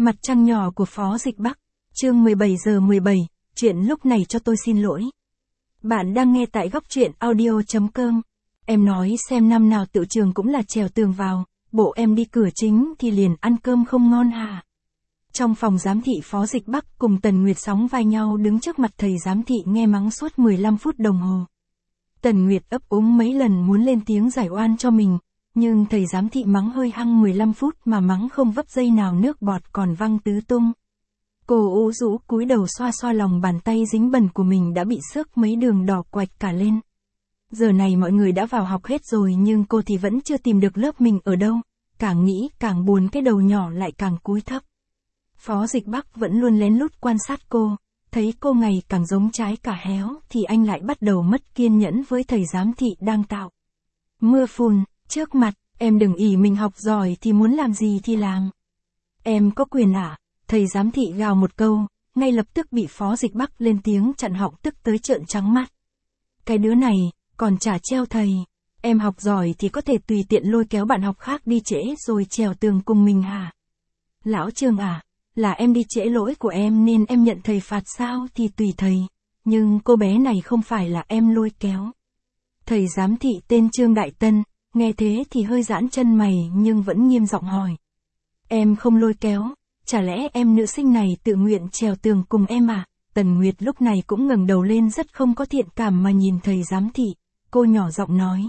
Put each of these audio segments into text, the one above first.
Mặt trăng nhỏ của Phó Dịch Bắc, chương 17 giờ 17, chuyện lúc này cho tôi xin lỗi. Bạn đang nghe tại góc truyện audio.com. Em nói xem năm nào Tựu Trường cũng là trèo tường vào, bộ em đi cửa chính thì liền ăn cơm không ngon hả? Trong phòng giám thị, Phó Dịch Bắc cùng Tần Nguyệt sóng vai nhau đứng trước mặt thầy giám thị nghe mắng suốt 15 phút đồng hồ. Tần Nguyệt ấp úng mấy lần muốn lên tiếng giải oan cho mình, nhưng thầy giám thị mắng hơi hăng 15 phút mà mắng không vấp giây nào nước bọt còn văng tứ tung. Cô ủ rũ cúi đầu xoa xoa lòng bàn tay dính bẩn của mình đã bị xước mấy đường đỏ quạch cả lên. Giờ này mọi người đã vào học hết rồi nhưng cô thì vẫn chưa tìm được lớp mình ở đâu, càng nghĩ càng buồn, cái đầu nhỏ lại càng cúi thấp. Phó Dịch Bắc vẫn luôn lén lút quan sát cô, thấy cô ngày càng giống trái cà héo thì anh lại bắt đầu mất kiên nhẫn với thầy giám thị đang tạo mưa phùn trước mặt. Em đừng ỷ mình học giỏi thì muốn làm gì thì làm. Em có quyền à? Thầy giám thị gào một câu, ngay lập tức bị Phó Dịch Bắc lên tiếng chặn họng, tức tới trợn trắng mắt. Cái đứa này, còn chả treo thầy. Em học giỏi thì có thể tùy tiện lôi kéo bạn học khác đi trễ rồi trèo tường cùng mình hả? Lão Trương à, là em đi trễ lỗi của em nên em nhận thầy phạt sao thì tùy thầy. Nhưng cô bé này không phải là em lôi kéo. Thầy giám thị tên Trương Đại Tân, nghe thế thì hơi giãn chân mày nhưng vẫn nghiêm giọng hỏi. Em không lôi kéo, chả lẽ em nữ sinh này tự nguyện trèo tường cùng em à? Tần Nguyệt lúc này cũng ngẩng đầu lên rất không có thiện cảm mà nhìn thầy giám thị, cô nhỏ giọng nói.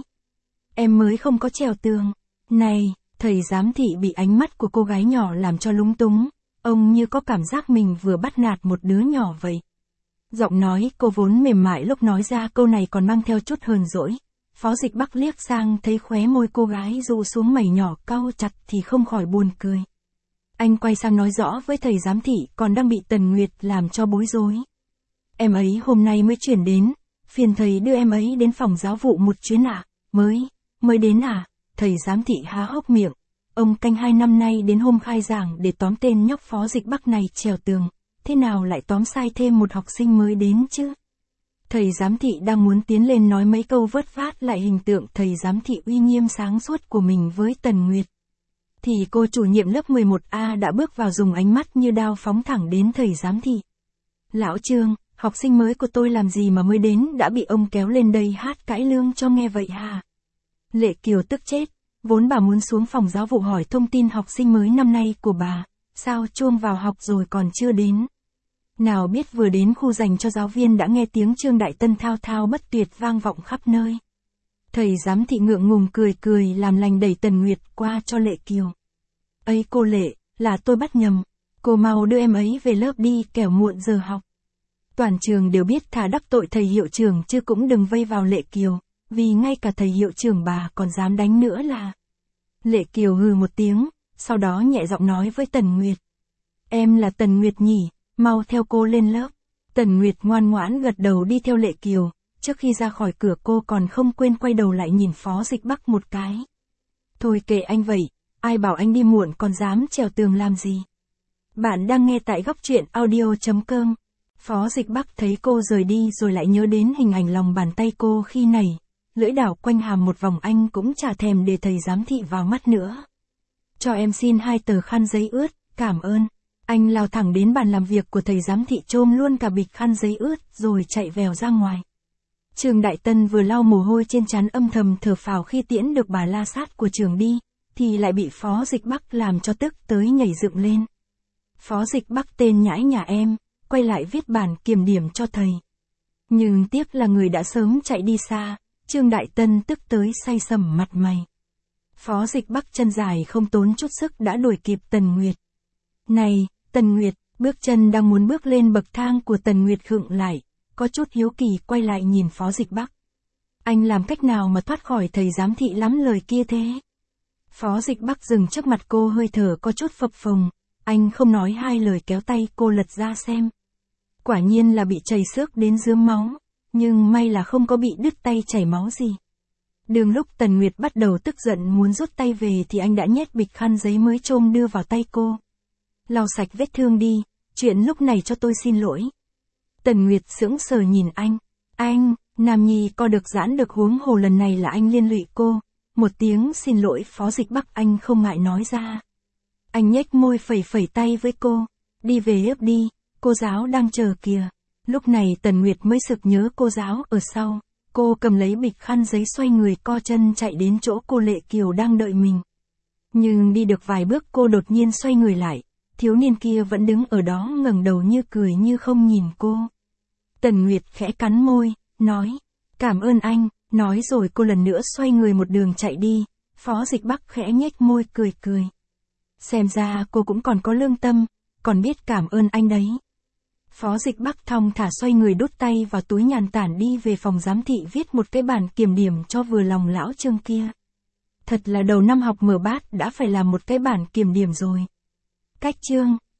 Em mới không có trèo tường. Này, thầy giám thị bị ánh mắt của cô gái nhỏ làm cho lúng túng, ông như có cảm giác mình vừa bắt nạt một đứa nhỏ vậy. Giọng nói cô vốn mềm mại lúc nói ra câu này còn mang theo chút hờn dỗi. Phó Dịch Bắc liếc sang thấy khóe môi cô gái rụ xuống mày nhỏ cau chặt thì không khỏi buồn cười. Anh quay sang nói rõ với thầy giám thị còn đang bị Tần Nguyệt làm cho bối rối. Em ấy hôm nay mới chuyển đến, phiền thầy đưa em ấy đến phòng giáo vụ một chuyến à? Mới đến à? Thầy giám thị há hốc miệng. Ông canh 2 năm nay đến hôm khai giảng để tóm tên nhóc Phó Dịch Bắc này trèo tường, thế nào lại tóm sai thêm một học sinh mới đến chứ? Thầy giám thị đang muốn tiến lên nói mấy câu vớt vát lại hình tượng thầy giám thị uy nghiêm sáng suốt của mình với Tần Nguyệt. Thì cô chủ nhiệm lớp 11A đã bước vào dùng ánh mắt như đao phóng thẳng đến thầy giám thị. Lão Trương, học sinh mới của tôi làm gì mà mới đến đã bị ông kéo lên đây hát cãi lương cho nghe vậy hả? Lệ Kiều tức chết, vốn bà muốn xuống phòng giáo vụ hỏi thông tin học sinh mới năm nay của bà, sao chuông vào học rồi còn chưa đến. Nào biết vừa đến khu dành cho giáo viên đã nghe tiếng Trương Đại Tân thao thao bất tuyệt vang vọng khắp nơi. Thầy giám thị ngượng ngùng cười cười làm lành đẩy Tần Nguyệt qua cho Lệ Kiều. Ấy cô Lệ, là tôi bắt nhầm, cô mau đưa em ấy về lớp đi kẻo muộn giờ học. Toàn trường đều biết thà đắc tội thầy hiệu trưởng chứ cũng đừng vây vào Lệ Kiều, vì ngay cả thầy hiệu trưởng bà còn dám đánh nữa là. Lệ Kiều hừ một tiếng, sau đó nhẹ giọng nói với Tần Nguyệt. Em là Tần Nguyệt nhỉ? Mau theo cô lên lớp. Tần Nguyệt ngoan ngoãn gật đầu đi theo Lệ Kiều, trước khi ra khỏi cửa cô còn không quên quay đầu lại nhìn Phó Dịch Bắc một cái. Thôi kệ anh vậy, ai bảo anh đi muộn còn dám trèo tường làm gì. Bạn đang nghe tại góc truyện audio.com. Phó Dịch Bắc thấy cô rời đi rồi lại nhớ đến hình ảnh lòng bàn tay cô khi nảy, lưỡi đảo quanh hàm một vòng, anh cũng chả thèm để thầy giám thị vào mắt nữa. Cho em xin 2 tờ khăn giấy ướt, cảm ơn. Anh lao thẳng đến bàn làm việc của thầy giám thị chôm luôn cả bịch khăn giấy ướt rồi chạy vèo ra ngoài. Trương Đại Tân vừa lau mồ hôi trên trán âm thầm thở phào khi tiễn được bà la sát của trường đi, thì lại bị Phó Dịch Bắc làm cho tức tới nhảy dựng lên. Phó Dịch Bắc tên nhãi nhà em, quay lại viết bản kiểm điểm cho thầy. Nhưng tiếc là người đã sớm chạy đi xa, Trương Đại Tân tức tới say sẩm mặt mày. Phó Dịch Bắc chân dài không tốn chút sức đã đuổi kịp Tần Nguyệt. Này, Tần Nguyệt, bước chân đang muốn bước lên bậc thang của Tần Nguyệt khựng lại, có chút hiếu kỳ quay lại nhìn Phó Dịch Bắc. Anh làm cách nào mà thoát khỏi thầy giám thị lắm lời kia thế? Phó Dịch Bắc dừng trước mặt cô, hơi thở có chút phập phồng, anh không nói hai lời kéo tay cô lật ra xem. Quả nhiên là bị chảy xước đến rướm máu, nhưng may là không có bị đứt tay chảy máu gì. Đường lúc Tần Nguyệt bắt đầu tức giận muốn rút tay về thì anh đã nhét bịch khăn giấy mới chôm đưa vào tay cô. Lau sạch vết thương đi, chuyện lúc này cho tôi xin lỗi. Tần Nguyệt sững sờ nhìn anh. Anh, Nam Nhi co được giãn được, huống hồ lần này là anh liên lụy cô. Một tiếng xin lỗi Phó Dịch Bắc anh không ngại nói ra. Anh nhếch môi phẩy phẩy tay với cô. Đi về ướp đi, cô giáo đang chờ kìa. Lúc này Tần Nguyệt mới sực nhớ cô giáo ở sau. Cô cầm lấy bịch khăn giấy xoay người co chân chạy đến chỗ cô Lệ Kiều đang đợi mình. Nhưng đi được vài bước cô đột nhiên xoay người lại. Thiếu niên kia vẫn đứng ở đó ngẩng đầu như cười như không nhìn cô. Tần Nguyệt khẽ cắn môi, nói, cảm ơn anh, nói rồi cô lần nữa xoay người một đường chạy đi. Phó Dịch Bắc khẽ nhếch môi cười cười. Xem ra cô cũng còn có lương tâm, còn biết cảm ơn anh đấy. Phó Dịch Bắc thong thả xoay người đút tay vào túi nhàn tản đi về phòng giám thị viết một cái bản kiểm điểm cho vừa lòng lão Trương kia. Thật là đầu năm học mở bát đã phải làm một cái bản kiểm điểm rồi. Cách chương